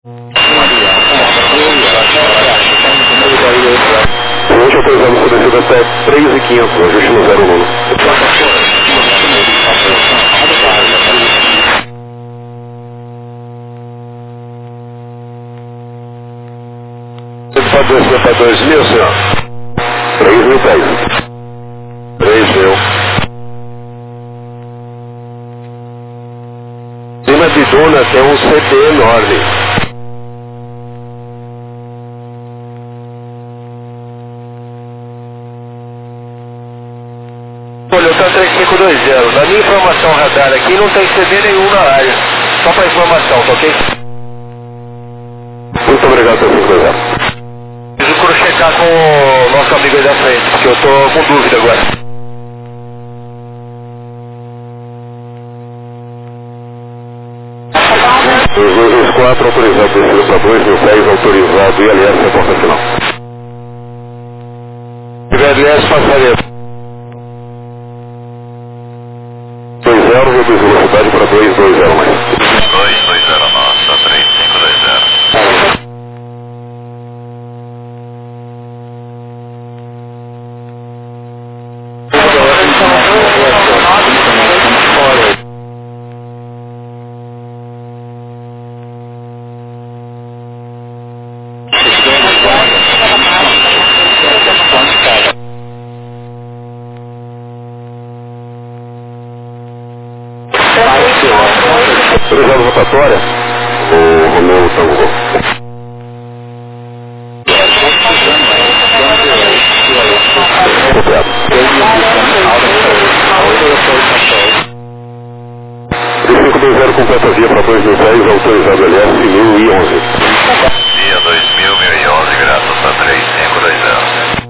Hoje autorizamos o descido até 3.500, ajuste no 01. Pode descer para 2.000, senhor? 3.010. 3.000. Cima de Duna tem um CT enorme. Olha, tá 3520. Na minha informação radar aqui não tem CD nenhum na área. Só para informação, tá ok? Muito obrigado, 3520. Procuro checar com o nosso amigo aí da frente, porque eu tô com dúvida agora. Os 4 autorizados desceram para 2.010, autorizado ILS na porta final. ILS passaria 2.0, reduz velocidade para 2.20 mais. 220 nossa, 3520. Autorizado rotatória, o Romeu Tango. Copiado. 3520 completa via para 2.010, autorizado LS 1011. Via 2011, graças a 3520.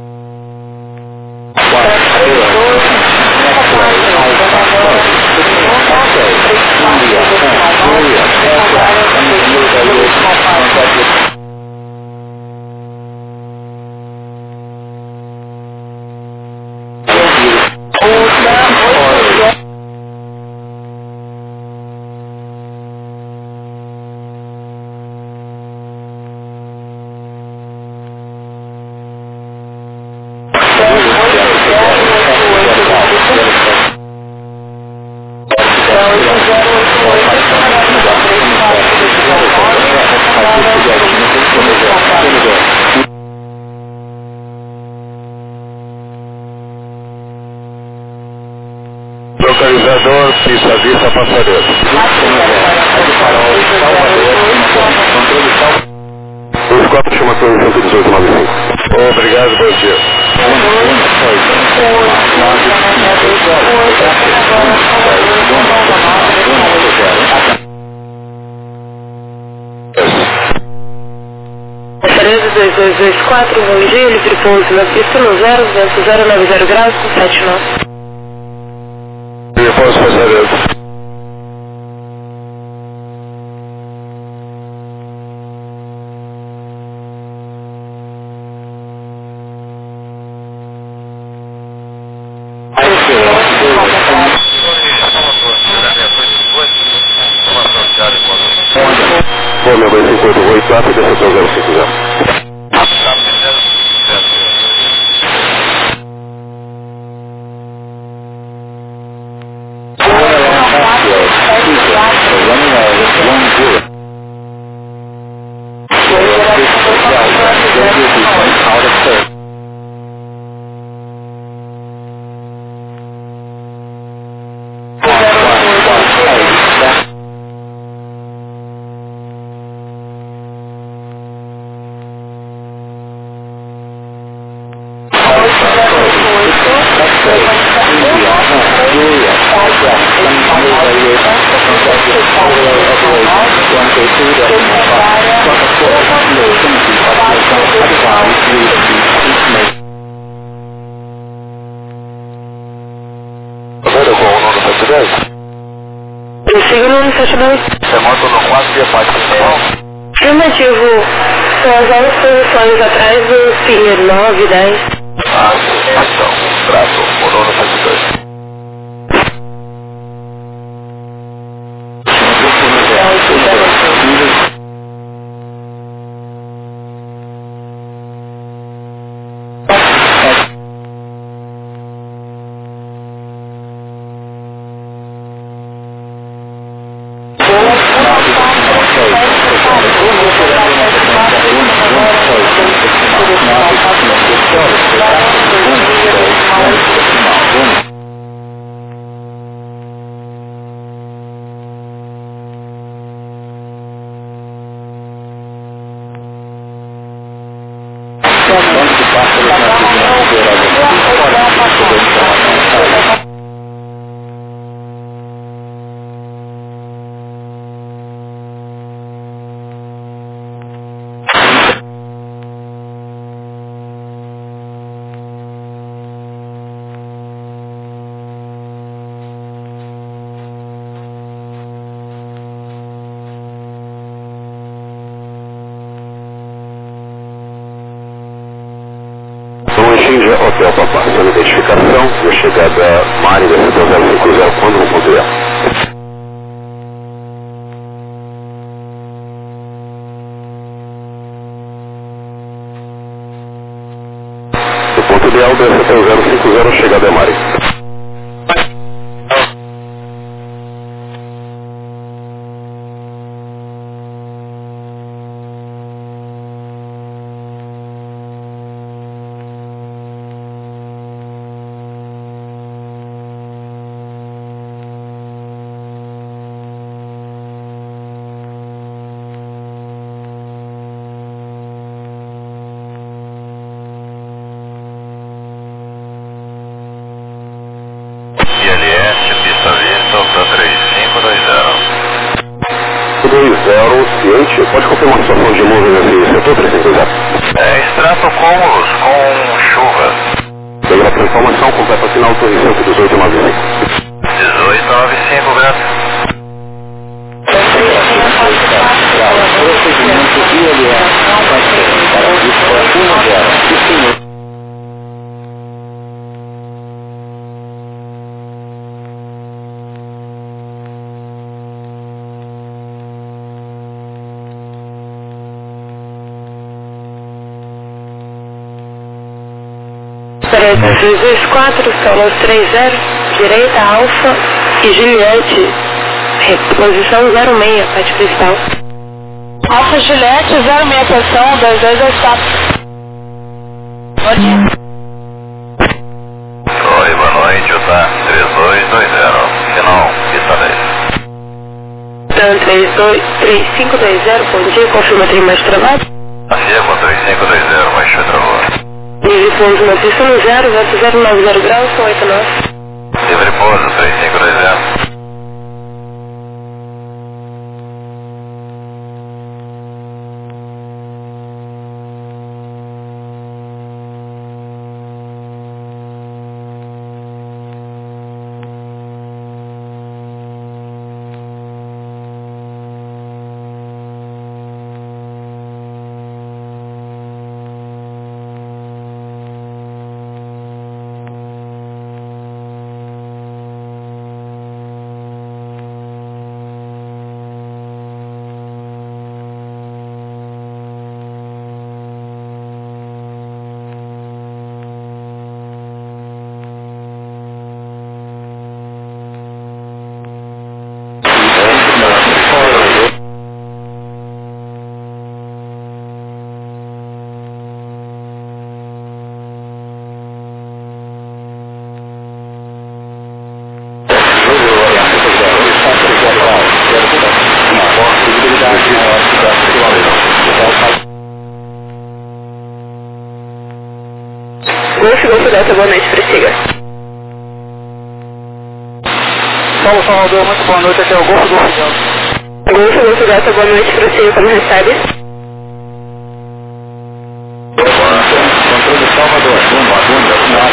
Localizador, pista vista, passadeiro. Os 4 chama torre 11895. Obrigado, bom dia. Referência 2224, bom dia, livre pouso na pista no 090 graus com 7 nós. Eu posso fazer isso. Bom, meu bem, 58, desce até o 050. Prossiga no 172. Você monta no 4 via participação? Afirmativo. São as novas posições atrás do Pinheiro 9, 10. Ah, então, trato, morou no 72. Delta passando identificação e a chegada Mari da setor 050 quando no ponto E. O ponto ideal da setor 050, chegada Mari. Ciente, pode confirmar a situação de nuvens nesse setor 350? Extrato cúmulos com chuva. Pela informação completa aqui na autorização 1895. 1895, graças. Parece 224, solo 30, direita Alfa e Juliette, reposição 06, parte cristal. Alfa Juliette, 06, posição 2224. Bom dia. Oi, boa noite, tá 3220, final, pista 10. 3520, bom dia, confirma tem mais trabalho? Afirma 3520, baixou travou. Livre pouso na pista no 090 graus, com 89. Livre pouso 3520. Golfo Delta, boa noite, prossiga. Paulo Salvador, muito boa noite, aqui é o Golfo Delta. Golfo Delta, boa noite, prossiga, como recebe? Controle Salvador, rumo à bunda, final.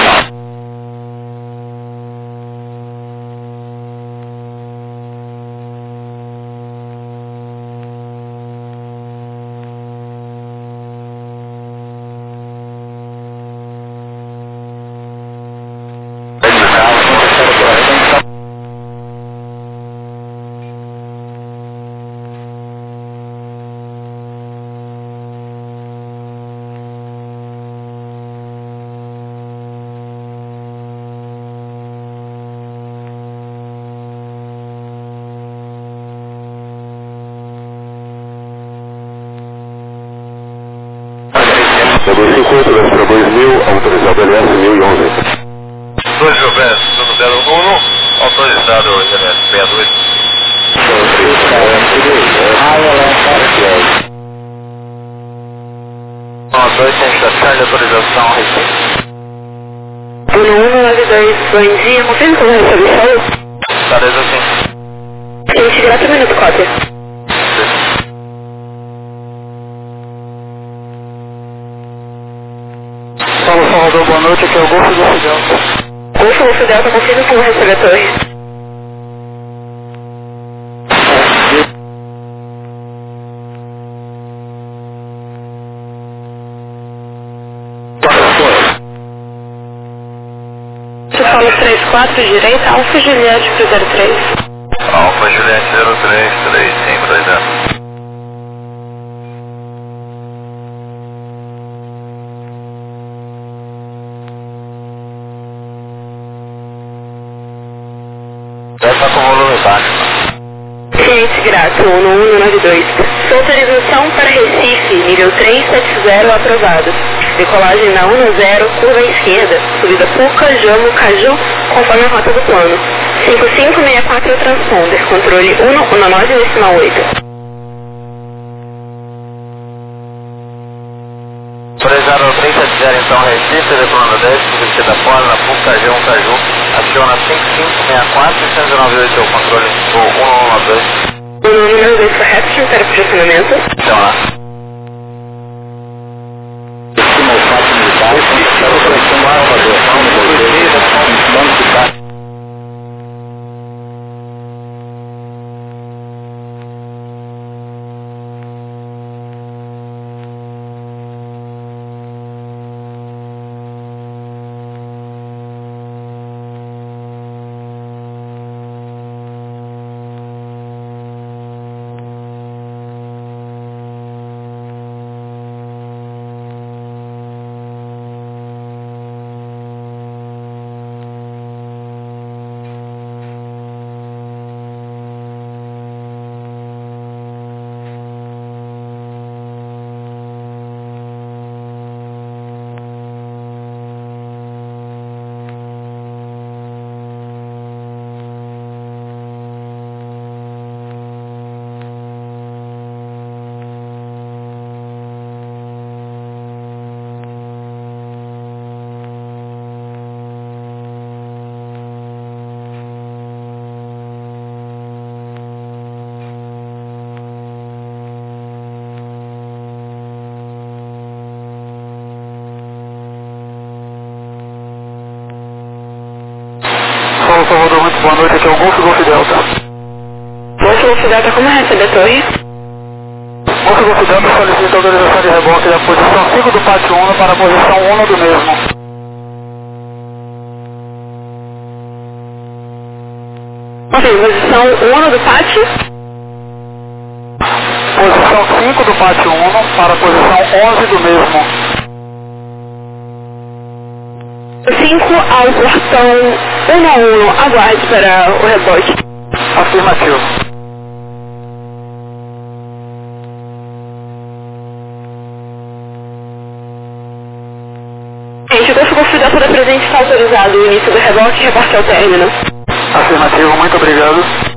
Para 2000, autorizado LS 1011. 2000 pés, tudo 01, autorizado LS 62. Dois tem estação de autorização recente. 1192, bom dia, confirma como recebe o solo? Tá desde assim. Gente, grato minuto, cópia. Paulo Salvador, boa noite, aqui é o Golfo Delta. Golfo Delta, confirma como recebe a torre. 34, direita, Alfa Juliette pro 03. Alfa Juliette 03, 3520. Essa com volume baixo. Cliente grato, 1192. Sua autorização para Recife, nível 370 aprovado. Decolagem na 10, curva esquerda, subida Puca, Jamo, Caju, conforme a rota do plano. 5564 é o transponder, controle 119,8. Autorizado 370 então Recife, decolando 10, subida esquerda fora, na Puca, Jamo, Caju, aciona 5564 e 198 é o controle do 1192. O número 2 correto, para o posicionamento. Então lá. Salvador, muito boa noite, aqui é o Golf Delta. Golf Delta, como recebe a torre? Golf Delta solicita autorização de reboque da posição 5 do pátio 1 para a posição 1 do mesmo. Ok, posição 1 do pátio? Posição 5 do pátio 1 para a posição 11 do mesmo. 5 ao portão 1 aguarde para o rebote. Afirmativo. Gente, o Golf Delta da presente está autorizado o início do rebote e reporte ao término. Afirmativo, muito obrigado.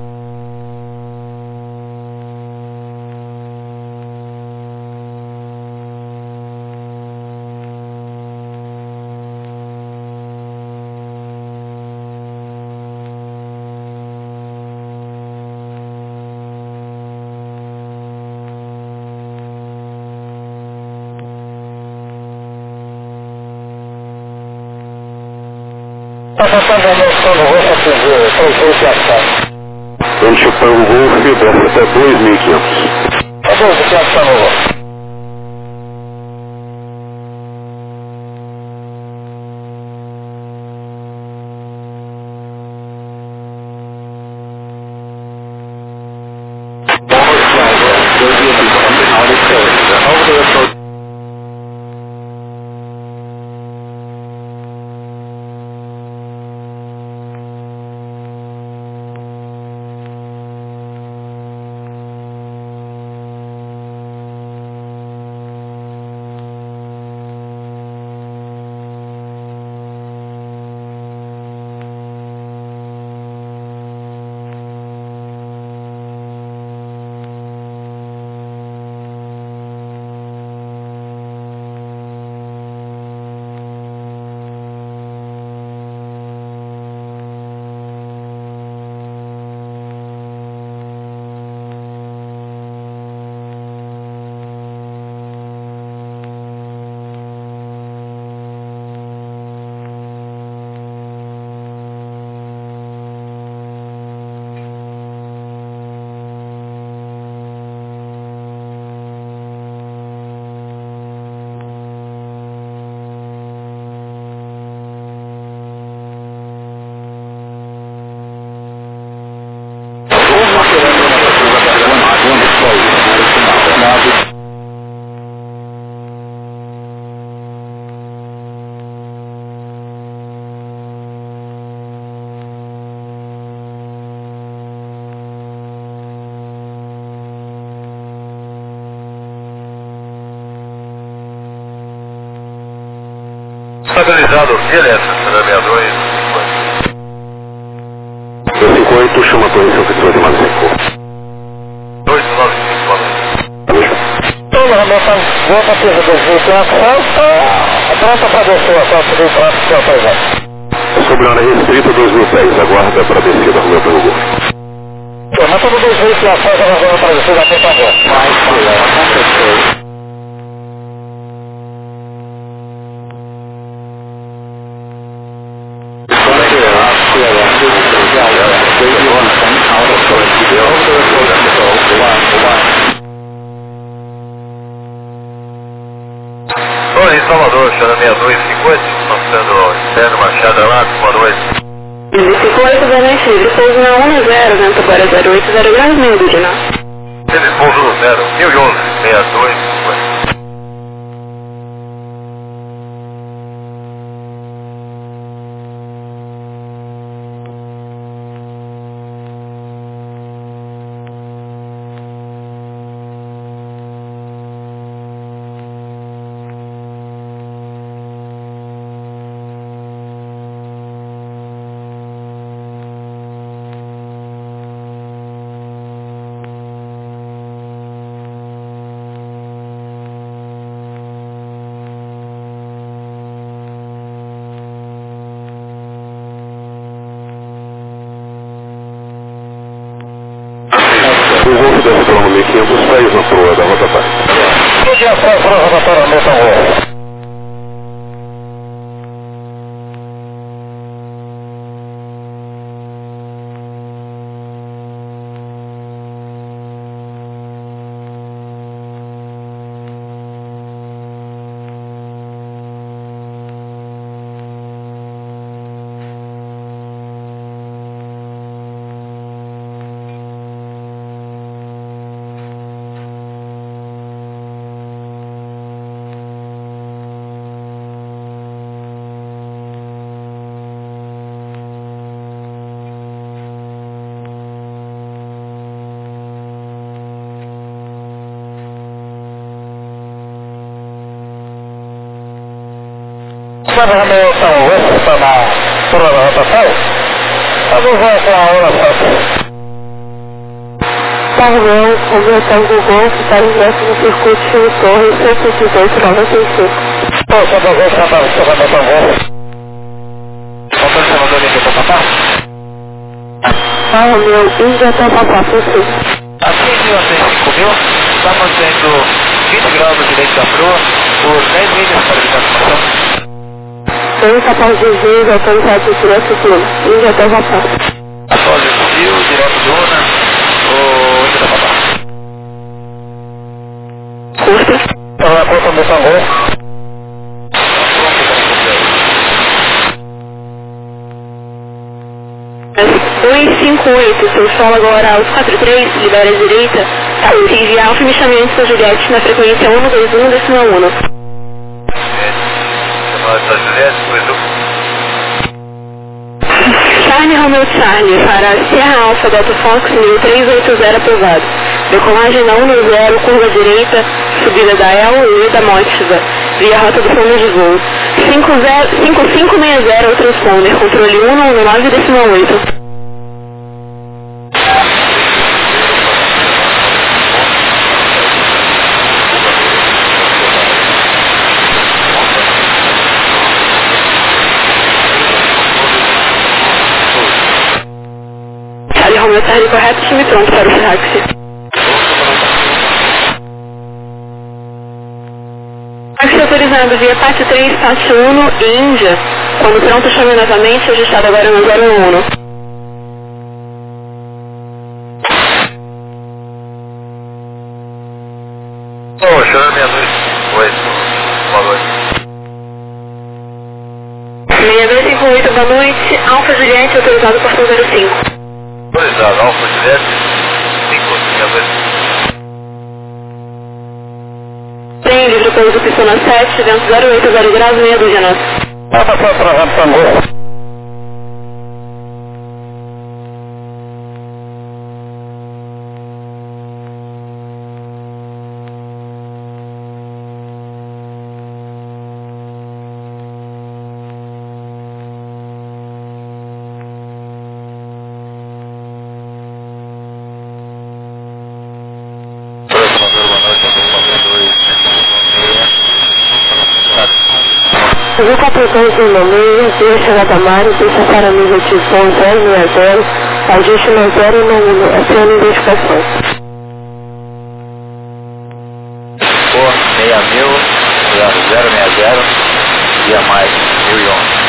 Está passando a noção do Golf atingir 3.500. Enche para o Golf, desce até 2.500. Tá bom, você acha no Golf? Autorizado via elétrica, 62. 258, chama a torre São Cristóvão de Mazeco. 295, boa noite. Todo Hamilton, volta a pista 2008, pronta para descer a sua subida para ser autorizado. Sobre a área restrita 2010, aguarda para descida Hamilton no Golfo. Mas todo 2008 já faz a razão para descer da Hamilton Golfo. Oi, em Salvador, chama 6250, passando ao externo, Machado Alato, boa noite. 58, boa noite, livre, pouso na 10, vento agora 080 graus, meio do Diná. Teve pouso no 0, 1011, 6250. O Golfo deve estar no 1500 pés na proa da rotatória. Tudo já faz para a rotatória Hamilton Golfo. Sabe a Hamilton Golfo está na proa da rotatória? Vamos ver com a hora certa. Carro meu, Hamilton do Golfo, para ingresso no circuito Chile Torre, 118,95. Poxa, eu vou cantar o seu Hamilton Golfo. Motor Salvador Índia para papá? Carro meu, Índia até passar, sim. Aqui em 1905.000, estamos tendo 20 graus do direito da proa por 10 milhas para evitar formação. Tenho capaz de vir, autorizado de direto tudo. Índia até passar. Após esse fio, direto do Una, ou Índia da Papá? Curta. Então, a conta do Sangô. 258, seu solo agora aos 43, libera a direita, Alpine Alfa me chamando São Juliette na frequência 121 decimal 1. São Juliette, Charlie Romeo Charlie para Sierra Alfa Delta Fox 1380 aprovado. Decolagem na 10, curva direita, subida da El e da Mótica, via rota do fundo de voo. 5560 o transponder, controle 119 decimal 8. Charlie Romeo Charlie correto, time pronto para o táxi. Táxi autorizado via parte 3, parte 1 e Índia. Quando pronto, chame novamente, registrado agora no 011. Ô, chama meia-noite, 8, boa noite. 6258, boa noite. Alfa Juliette, autorizado portão 05. Autorizado, Alfa Juliette, 5, meia-noite. Tem livre pouso pistona 7, vento 080 graus, meia dúzia nossa. Vai passar para a Hamilton. Vou completar o seu nome, a chegada a Mário, deixa para mim objetivo 060, ajuste no 091, acione identificação. Por 60.0060, dia mais 1011.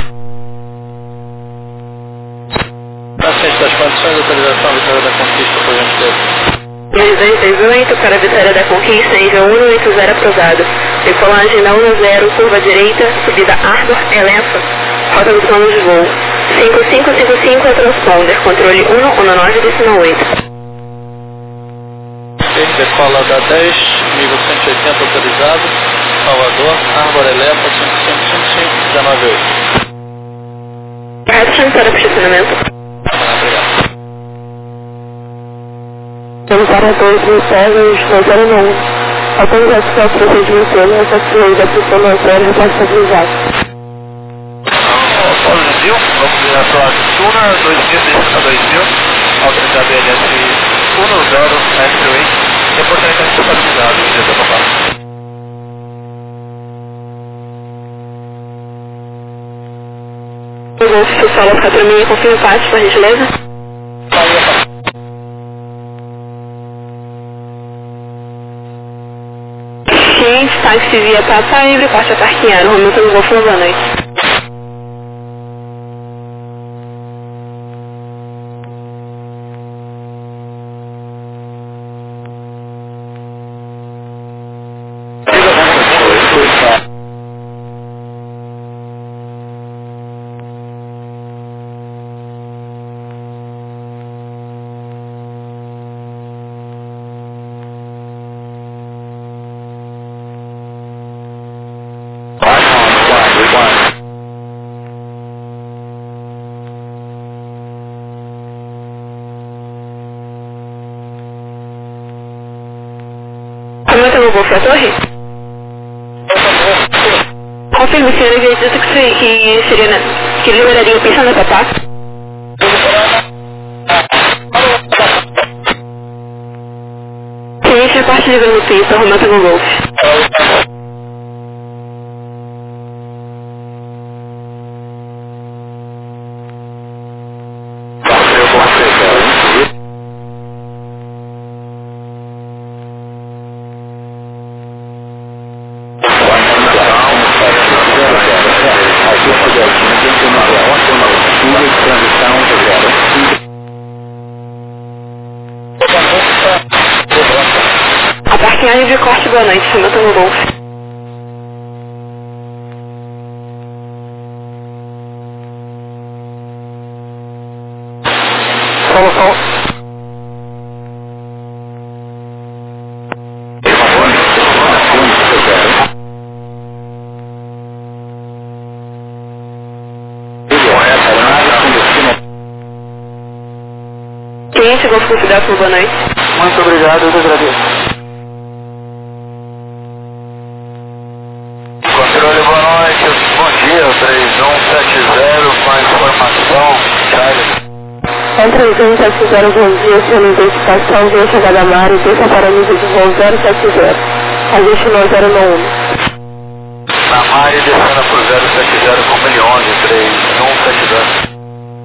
Paciente das condições de autorização Vitória da Conquista, por gentileza. 268 para Vitória da Conquista, nível 180 aprovado. Decolagem na 10, curva direita, subida Ardor Elefa, rota dos planos de voo. 5555 a transponder, controle 119, decimal 8. Decola da 10, nível 180 autorizado, Salvador, Ardor Elefa, 5555, 198. Correto, chance para estacionamento. Obrigado. Vamos para 2.091. Autorização ao procedimento pleno, essa fluida para o plano 0 responsabilizado. Paulo Brasil, vamos ver a sua Tuna 2000, autorizado LS 10 X-Ray, reportamento responsabilizado, beleza, papai. O Golf Fala 4000, confirma o pátio, por gentileza. Cliente, táxi via Papa Livre, porta parqueado, Romilton do Golfo, boa noite. Romilton do Golfo, a torre? Confirme, senhor, ele disse que liberaria o pista na Papá. Cliente, a parte liberando o pista, Romilton do Golfo. A parquinhagem de corte, boa noite, Romilton do Golfo. Cliente, Golfo Confidável, boa noite. Muito obrigado, eu te agradeço. Controle, boa noite. Bom dia, 3170, com a informação, Charlie. Entre 3170, bom dia, sendo identificação, via chegada a Mário, deixa para nível de voo 070. Ajuste no 091. Na Mari, descendo por 070 com 1011, 3170.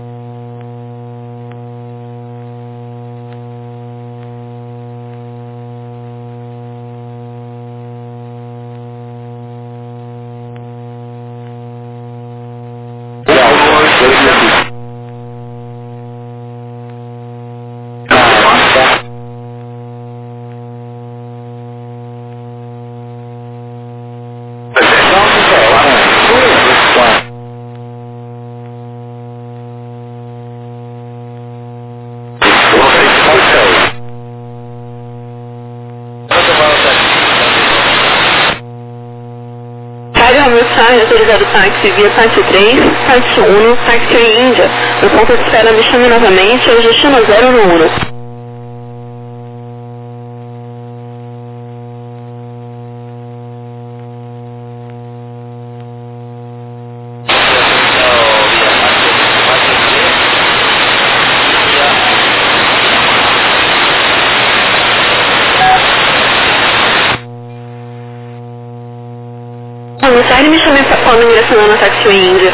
Autorizado táxi via táxi 3, táxi 1, táxi Índia. No ponto de espera, me chame novamente, eu destino 0 no 1. Charlie, me chame para quando direcionando a Taxi Índia.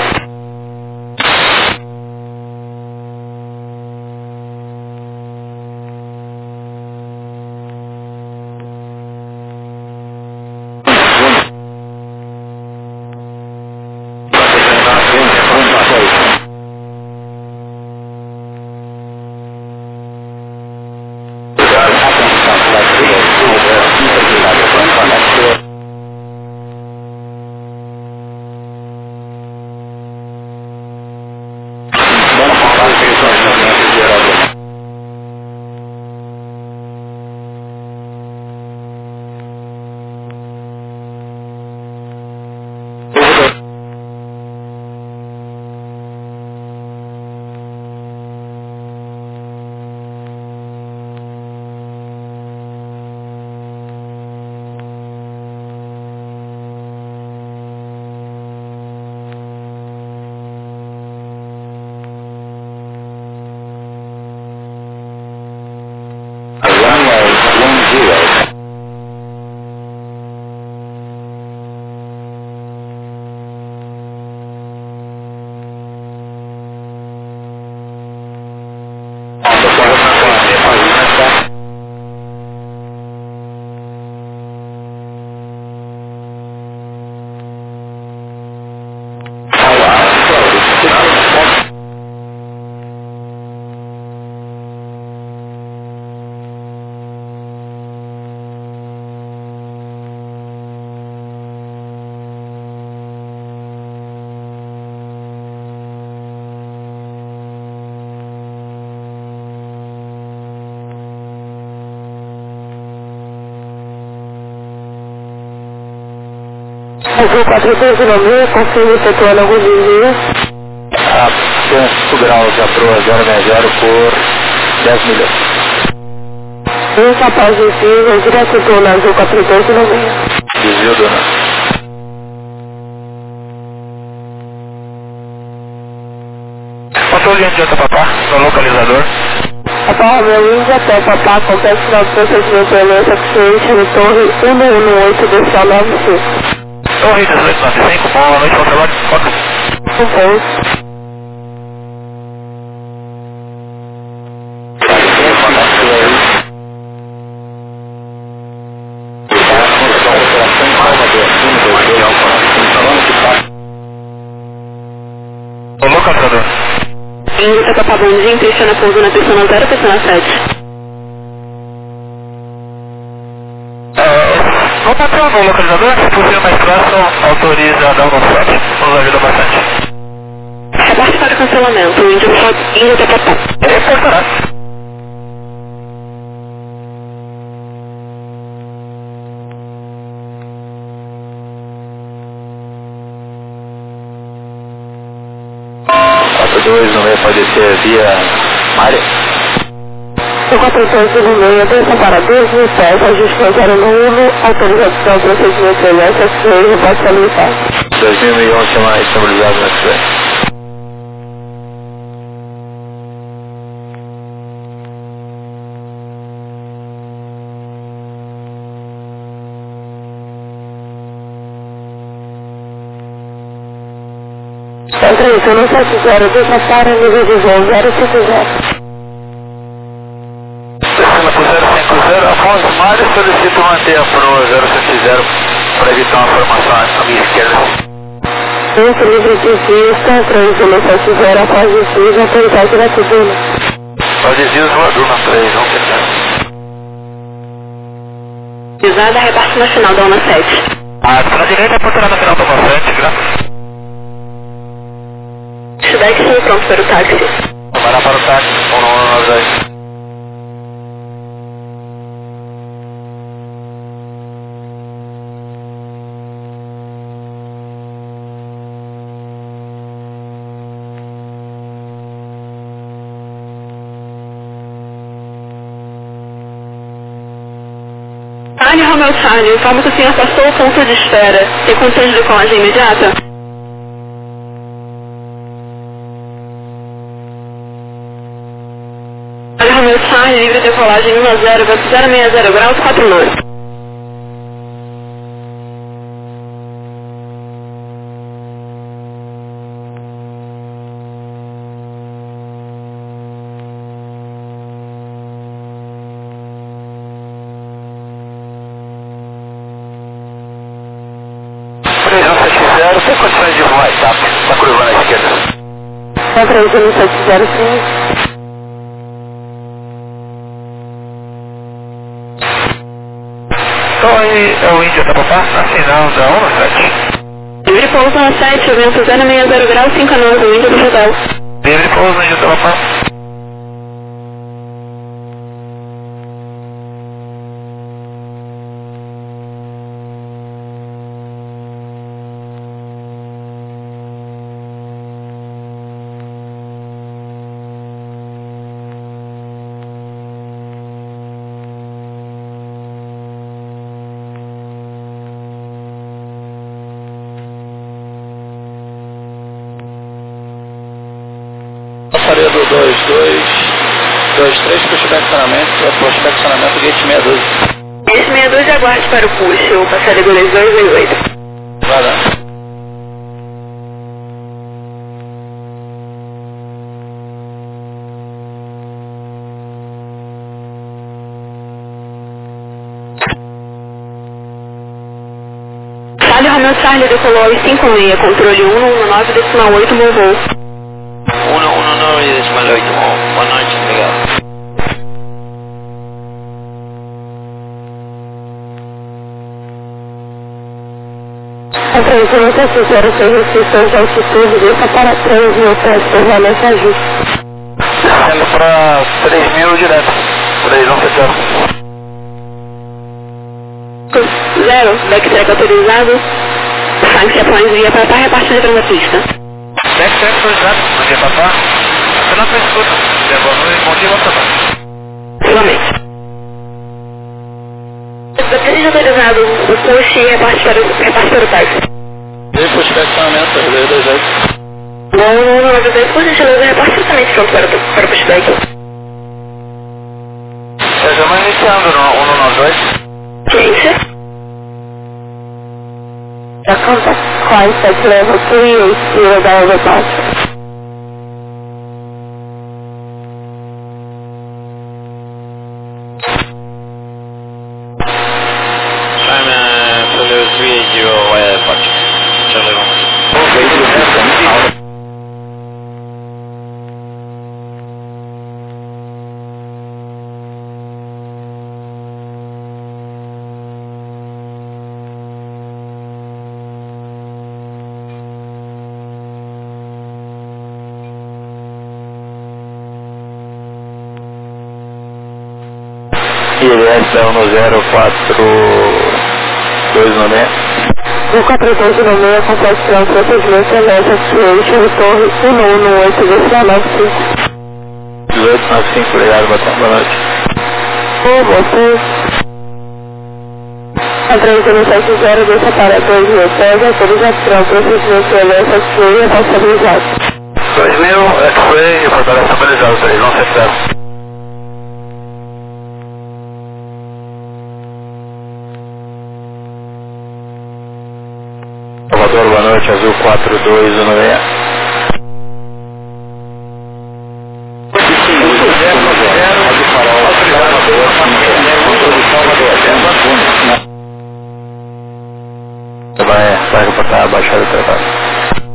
Azul 496, confirme efetuando alguns desvios. A 5 graus da proa 060 por 10 milhas. Incapaz de desvio, direto na Azul 496. Desvio, dona. Controle adianta, papá, no localizador. Papá, meu Índia até papá, complexo final do procedimento Elença Acceleration no Torre 118 do Céu 95. Torre 1895, boa noite, bom trabalho, foca. O localizador. Índia papá, bom dia, impressiona pouso na persona 0, persona 7. Vou bater no localizador, se possível mais próximo, autoriza a dar um 7, nos ajuda bastante. Reporte para cancelamento, Índia até papá. Reportará. Rota 2 no meio pode ser via Mária. O 496, atenção para 2007, ajuste 091, autorização, procedimento Elença Acceleration, reporte habilitado. 2011 mais estabilizado na cidade. Centro 170, desafara nível de voo 050. Descendo por 050, Afonso Mário, solicito manter a proa 070 para evitar uma formação à minha esquerda. Centro livre de vista, trânsito 170, após desvio, autoridade da tribuna. Os desvios voador na 3, não tem. Visada, reparte na final da ONA 7. A na direita apontará na final da ONA 7, graças. Chudec, sim, pronto para o táxi. Tomará para o táxi, 192. Romeo Charlie, informa que o senhor passou o ponto de espera. Tem condições de decolagem imediata? Romeo Charlie, livre de decolagem 1 a 0, vento 060 graus 49. condições de voar, tá? Tá curvando à esquerda. Controle 1705. Então aí é o Índia Tapapá, assinal da 17. Livre pouso na 7, vento 060 graus, 5 a 9, Índia do Judão. Livre pouso Índia Tapapá. Passaria do 2223 para o estacionamento gate 612. Gate 612, aguarde para o push, o passaria do 2228. Vai lá. Charlie Romeo Charlie decolou aos 56, controle 119,8, bom voo. 119,8, boa noite, obrigado. Controle 506, restrições de altitude, desça para 3.000 pés, permanece ajuste. Descendo para 3.000 direto, 3170. 0, backtrack autorizado. Frank Japões via Papá, repartido para a pista. Backtrack autorizado, bom dia Papá. Apenas para escuta, bom dia Papá. Igualmente. Backtrack autorizado, o push e reparte para o táxi. E para o estacionamento, 228. Bom, no 92, push e reparte justamente pronto para o pushback. Estamos iniciando no 192. Ciência. The contact climb at level 380 da overpass. I'm for level 380 departure. Charlie Romeo. ILS 10426. O 4296 complexo de procedimento LS Association, torre 1118,95. 1895, obrigado, boa noite. Você. A 3170 deixa para 2.000 pés, autorização, procedimento LS Association responsabilizado. 2.000, X-Ray e fortaleza estabilizado, 3170. Salvador, boa noite, Azul 4216. Vai reportar a baixada do trabalho.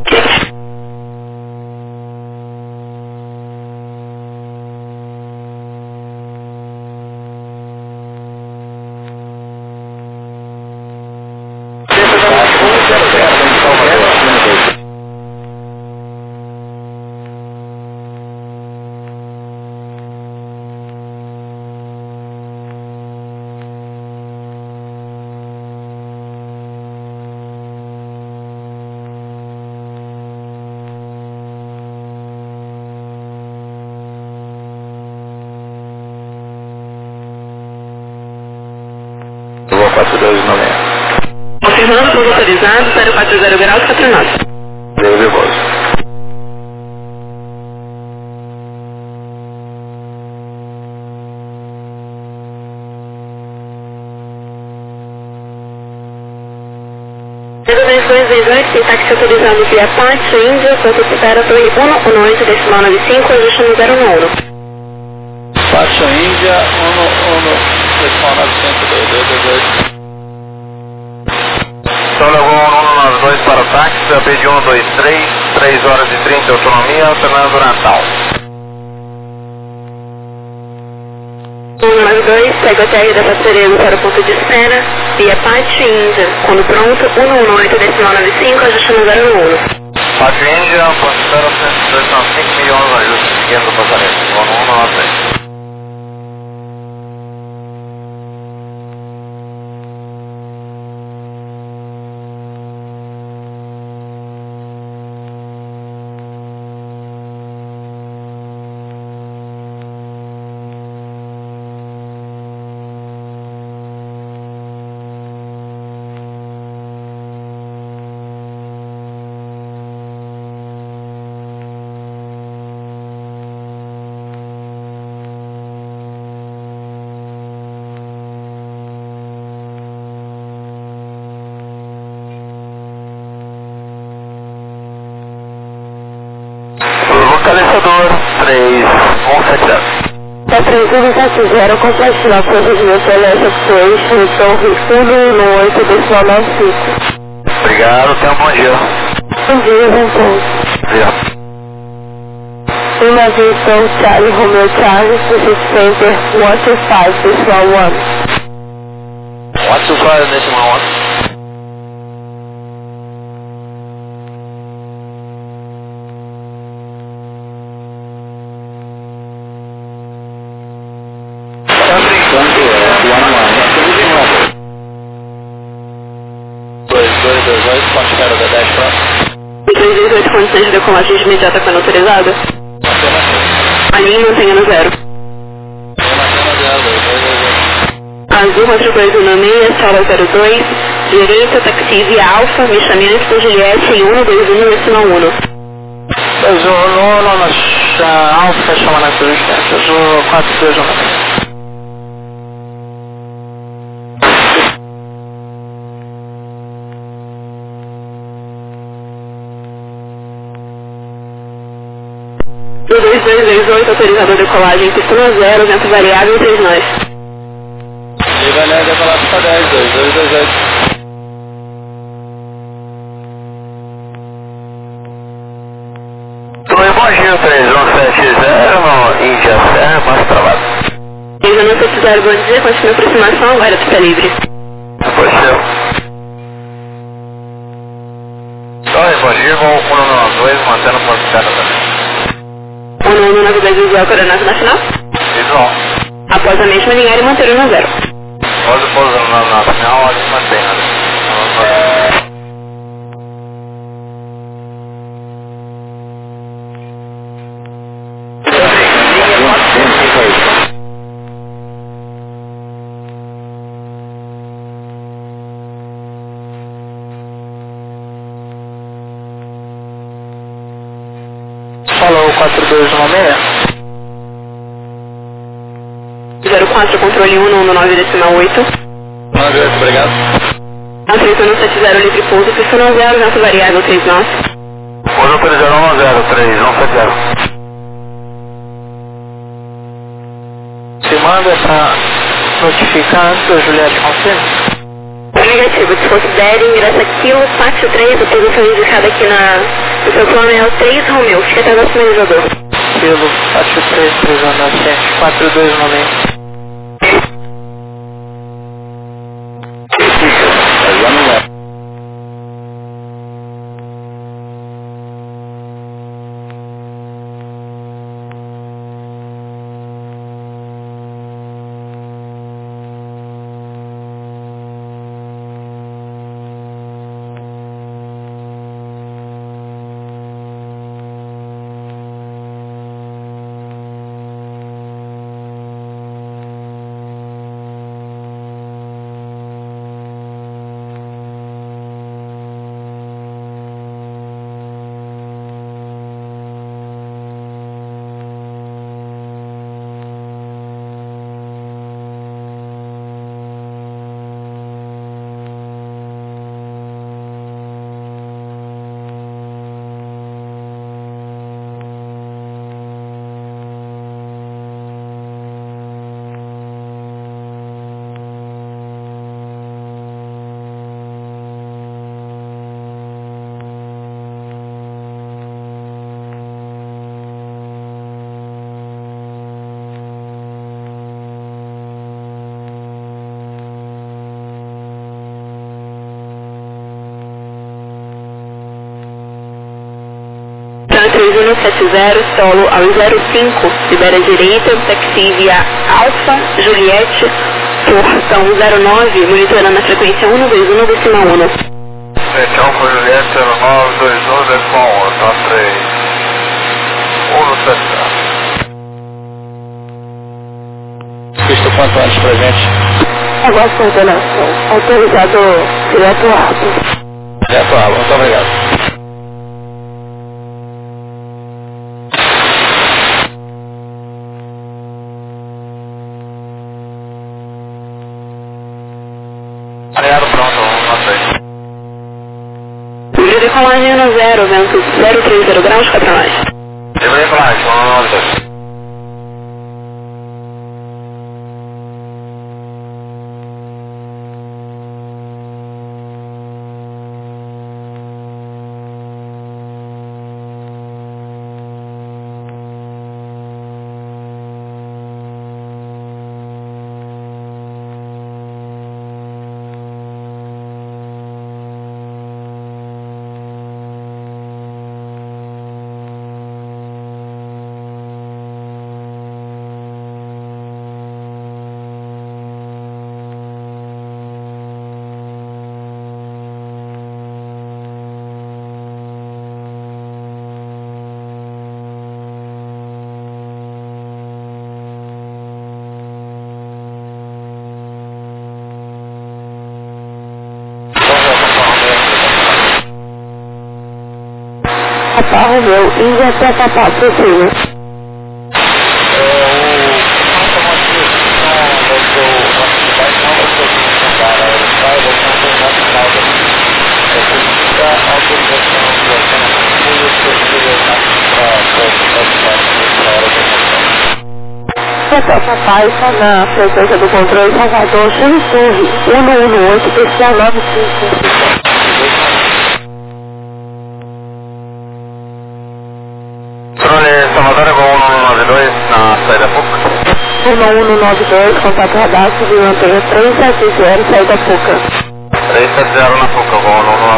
Vou 4296. Confirmando pouso autorizado, 040 graus, 49. Deu de voz. Tem táxi autorizado via Apache, Índia, quanto espera torre 118, decimal 95, ajuste no 011. Pacho Índia, 1, decimal 95, 228. Então levou 192 2 para o táxi, AB de 123, 3 horas e 30 autonomia, alternando Natal. 192, segue até a ida Passaredo para o ponto de espera, via Pátio Índia. Quando pronto, 118,95, ajustando 011. Pátio Índia, ponto de espera, 102,5 milhões, ajuste seguindo o passaredo. Vamos 193. Localizador 3170. Tá 3170, complexo na força de Celeste Operation, Torre 118,95. Obrigado, tenha um bom dia. Bom dia, então. Uma aviação Charlie Romeo Charlie, Visit Center, 125, Decimal 1. 125, Decimal 1. Considera da 10 próximo. 318, condições de decolagem imediata quando autorizada. A linha mantenha no 0. Azul 42196, sala 02, direita, taxi via Alfa, me chame antes da Juliette em 121, decimal 1. 219, Alfa, chama na cruz, Azul 42196. Do 2228, autorizador de decolagem, pista 0, vento variável e 3 nós. Liga aliás, decolar pista 10, 2228. Oi, bom dia, 3170, Índia Serra, mais travado. 3170, bom dia, continua a aproximação, agora pista livre. Pois seu. Oi, bom dia, vou 192, mantendo o ponto de espera também. 192 visual, coordenada nacional. Visual. Após a mesma ligar e manter o 1 0. Pode pôr na final, a gente mantém, né? Falou 4216. 04, controle 119, decimal 8. 98, obrigado. Aceitando 70, livre pouso, pista 0, vento variável 3 nós. Pode autorizar 103, 170. Se manda pra notificar antes da Juliette confirma. Negativo, desconsidere, ingressa Kilo, Pátio 3, a posição indicada aqui no seu plano é o 3 Romeu, fica até o nosso finalizador. Pelo Pátio 3, 397, 4216. 03170, solo ao 05, libera à direita, taxi via Alfa, Juliette, portão 09, monitorando a frequência 121,1. Alfa, Juliette, 0921,1, tá 3, 170. Visto quanto antes pra gente. Aguarde coordenação. Autorizador direto alto. Direto alto, muito obrigado. Aliado pronto, vamos lá. Livre decolagem no 0, vento 030 graus, fica pra nós. Livre decolagem, vamos lá. Carro meu, Índia até Papá, possível. Até Papai, está na frequência do controle Salvador, Xanxurri, 118, PCA 95. Salvador com 1192 na saída PUC. 1192, contato radar, subiu antena 370, saída PUC. 370 na PUC, com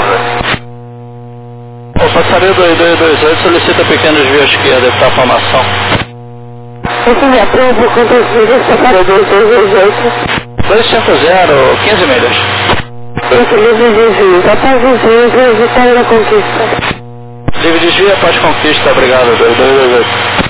1192. O passarinho 2228 solicita pequeno desvio à esquerda para a formação. Esse me aprovo contra os vídeos, passarinho 2228. 250, 15 milhas. Esse livre desvio, após os vídeos, vitória da conquista. Livre desvio, paz conquista, obrigado, 2228.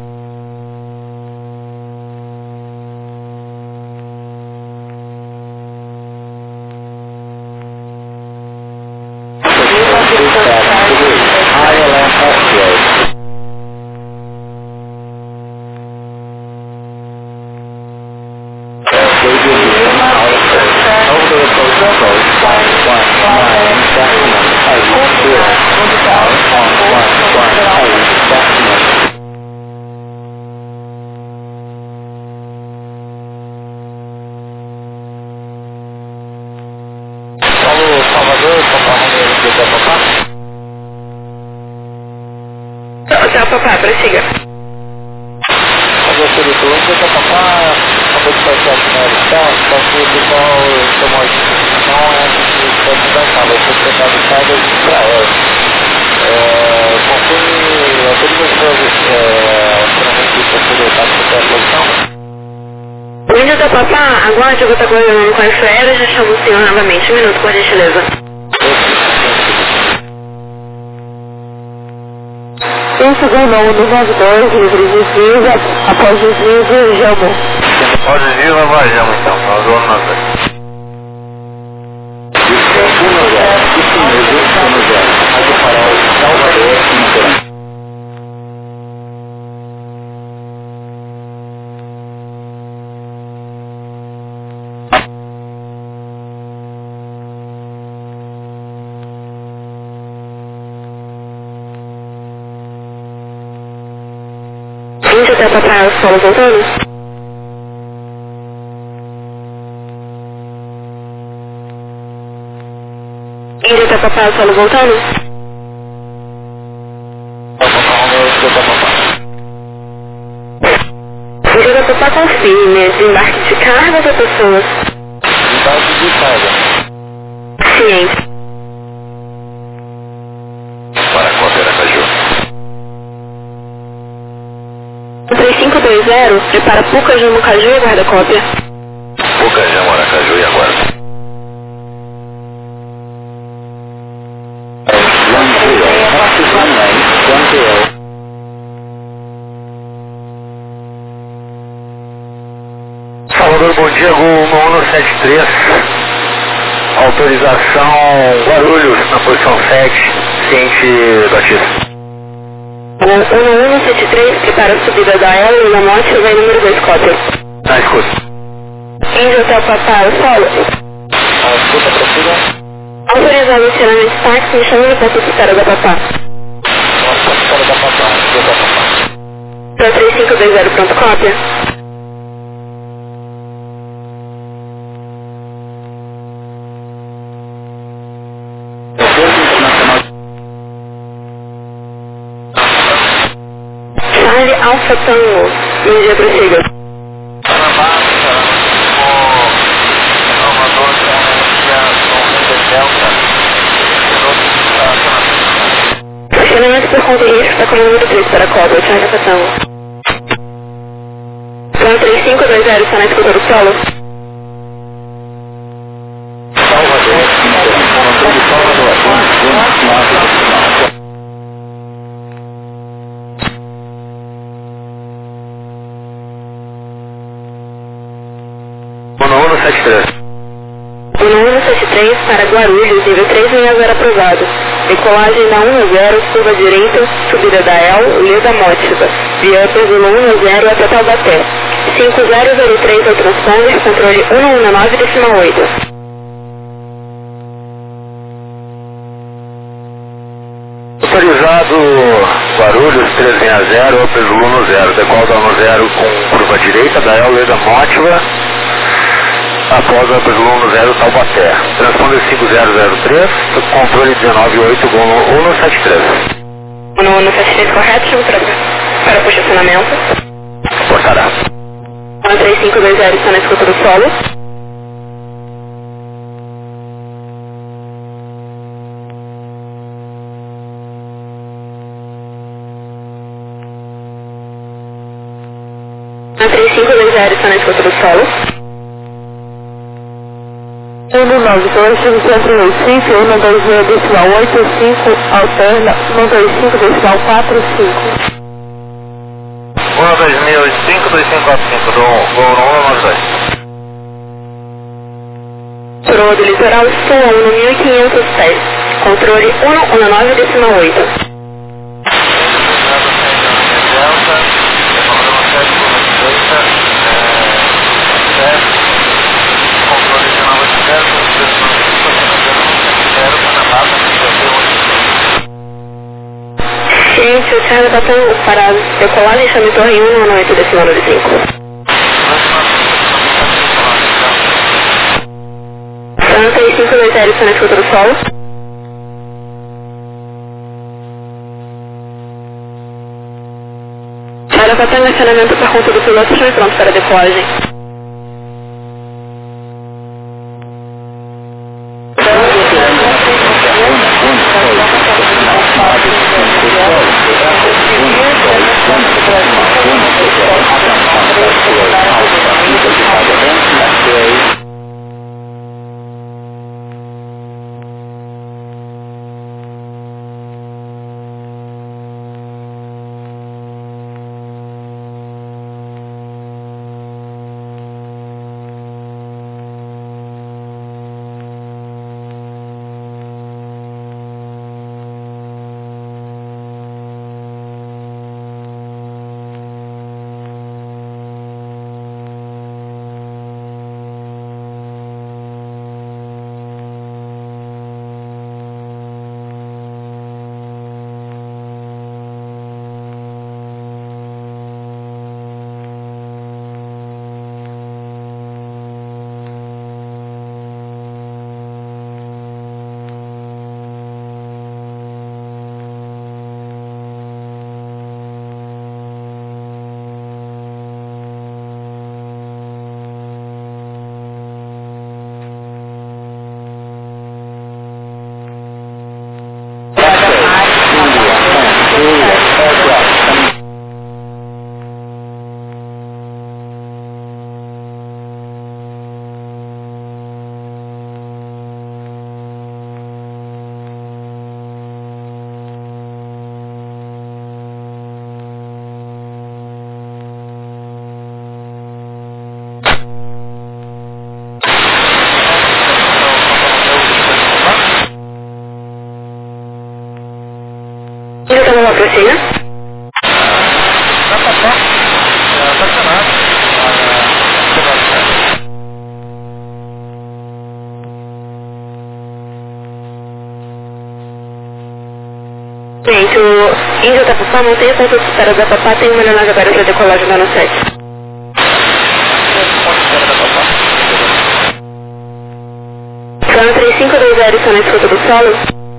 Tchau, papai, prossiga. Agora, doutor, você está papai, acabou de passar aqui na lição, só que o pessoal tomou a decisão, que vai mudar a sala, eu vou tentar de casa e para ela. Conforme a todas as coisas, finalmente para poder estar com a posição. Índia da Papá, aguarde, eu vou estar coordenando com a Aérea, já chamo o senhor novamente. Um minuto, por gentileza. 192, livre desvio, após desvio, Jamo. Após desvio, vai Jamo então, nós vamos na frente. Índia da Papá, solo voltando. Índia da Papá, solo voltando. Índia da Papá, confirme, desembarque de carga de pessoas. Embarque de carga. Ciente. Para a Coopera Caju. 3520, prepara Puca, Jamo, Caju e aguarda cópia. Puca, Jamo, Aracaju e aguarda. Salvador, bom dia, Gol 1173. Autorização Guarulhos na posição 7, ciente Batista. 1173, prepara a subida da Ela e da Mote, vai número 2, cópia. Na escuta. Índio Hotel Papá, solo. Escuta, prossiga. Autorizado o acionamento de táxi, me chama no ponto de espera da Papá. Nossa, espera da Papá, escuta da Papá. Para 3520, pronto, cópia. Charlie Alfa Tango, bom dia, prossiga. Acionamento por conta e risco está com o número 3 para a cópia, Charlie Alfa Tango. Plan 3520, está na escuta do solo. Salvador, 1173. 1173 para Guarulhos, nível 360 aprovado. Decolagem na 10, curva direita, subida da El, Leda Mótica. Via Pezula 10 até Taubaté. 5003 ao transponder, controle 119,8. Autorizado Guarulhos 360, Pezula 10, decola da 10 com curva direita, da El, Leda Mótica. Após a Pezula 10, Taubaté. Transponder 5003, controle 198, Gol 1173. 1173 correto, chamo para posicionamento. Portará. 3520 está na escuta do solo. A 3520 está na escuta do solo. 192, 165, 126,85, alterna, 125,45. 12005, 2545, Gol 192. Coroa do Litoral Sul, 1500 pés. Controle 119,8. Gente, o Thiago está tão parado. Decolagem, chame torre 198 desse número de 5. Santa e 520 está na escuta do solo. Thiago está em acionamento por conta do piloto, chame pronto para a decolagem. Prossiga. Na Papá, estacionado. Gente, o Índia da Papá não tem a ponta de espera da Papá, tem uma aeronave agora para decolagem da 7. Plano 3520 está na escuta do solo.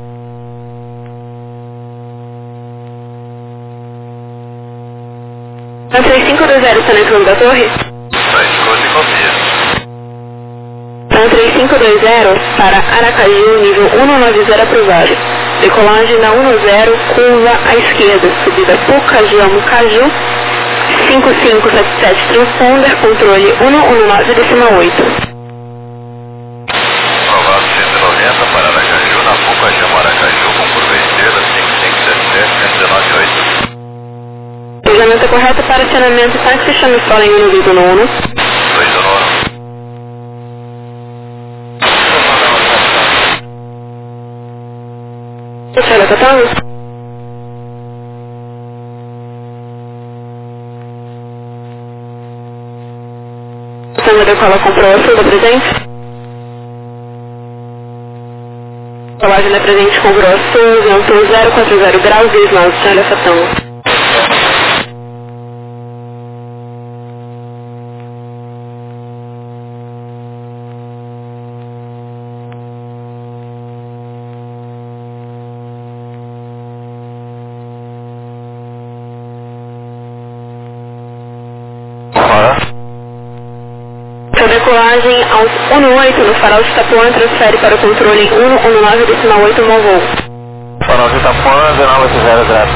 Plano 3520 está na escuta da torre. Escuta e confia. Plano 3520 para Aracaju, nível 190 aprovado. Decolagem na 10, curva à esquerda, subida Pucajamo Caju, 5577 transponder, controle 119,8. Aprovado 190 para Aracaju, na Pucajamo Aracaju, com curva esquerda 5577, 118. Cruzamento correto para acionamento táxi chame solo em 1 no 1. 2 do nono. Fechada total? Você decola com proação do presente? Colagem da presente com proação, vento 040 graus, 2 nós, telefação. Decolagem aos 18 no farol de Itapuã, transfere para o controle 119,8 Movou. Farol de Itapuã, 1980.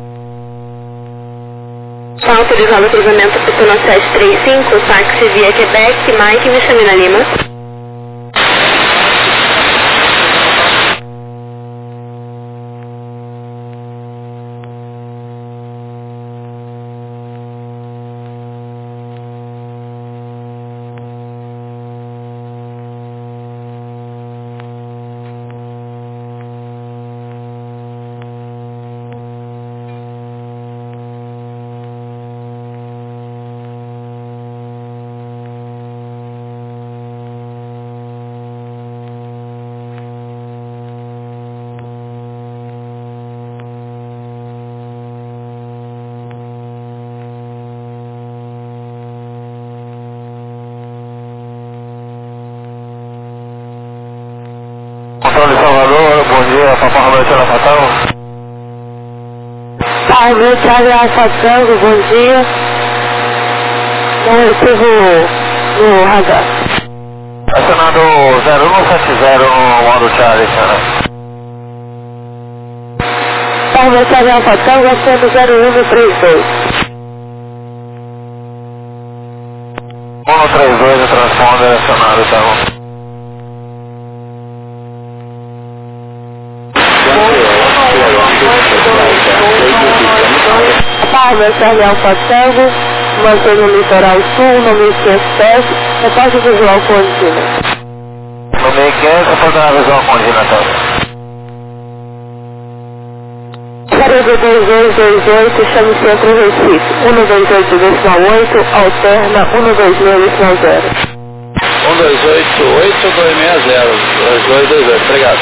Só autorizado o cruzamento para o 735, táxi via Quebec, Mike Michelina Lima. Controle Salvador, bom dia, Papa Roberto na Fatal. Salve, Thiago Alfa Tango, bom dia. Não recevo no radar. Acionado 0170 no modo Charlie, cara. Salve, Thiago Alfa Tango, acendo 0132. Mono 32, o transponder acionado, tá bom. Salve, Thiago Alfa Tango, mantém no litoral sul, no 1500, repórter visual contínua. No 1500, repórter na visual contínua, tá? 02228, chame Centro Recife, 128,8, alterna 126,0. 1288260, 2228, obrigado.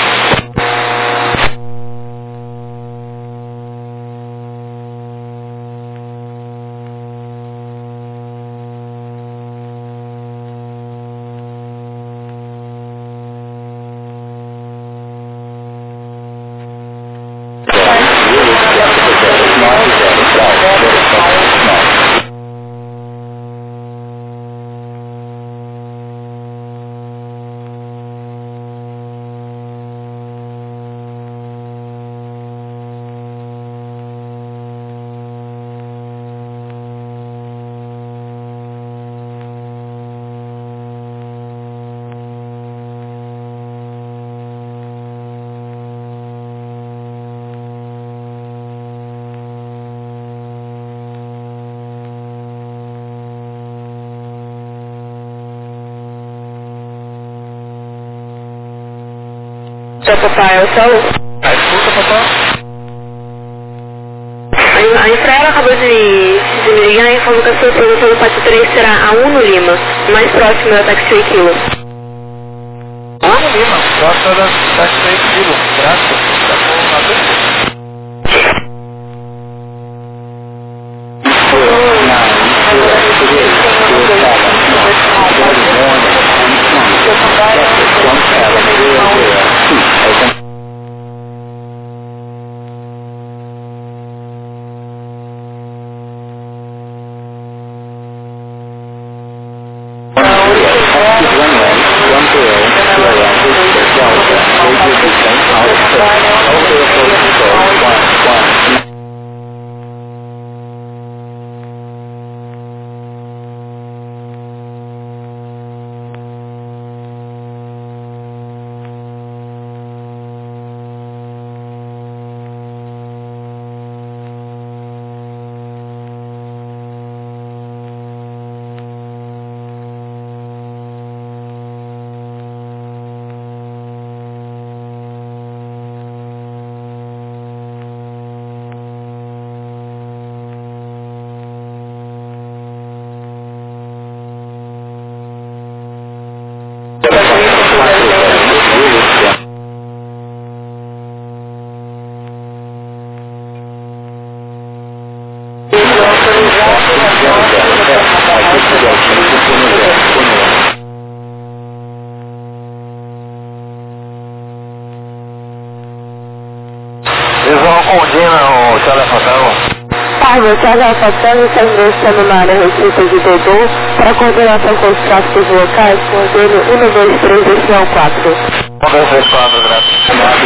Seu papai é o seu? Escuta, Papá. A Infraero acabou de me ligar e informou que a sua posição do pátio 3 será a 1 Lima, mais próximo da Taxi Kilo. 1 Lima, próximo da Taxi Kilo. Graças, estamos na terceira. Eles vão confundir no telefotão. Você já passando e está ingressando na área Recife de Dodô para coordenação com os tráficos locais, modelo 123 decimal 4. 1, 2, 3, 4, graças.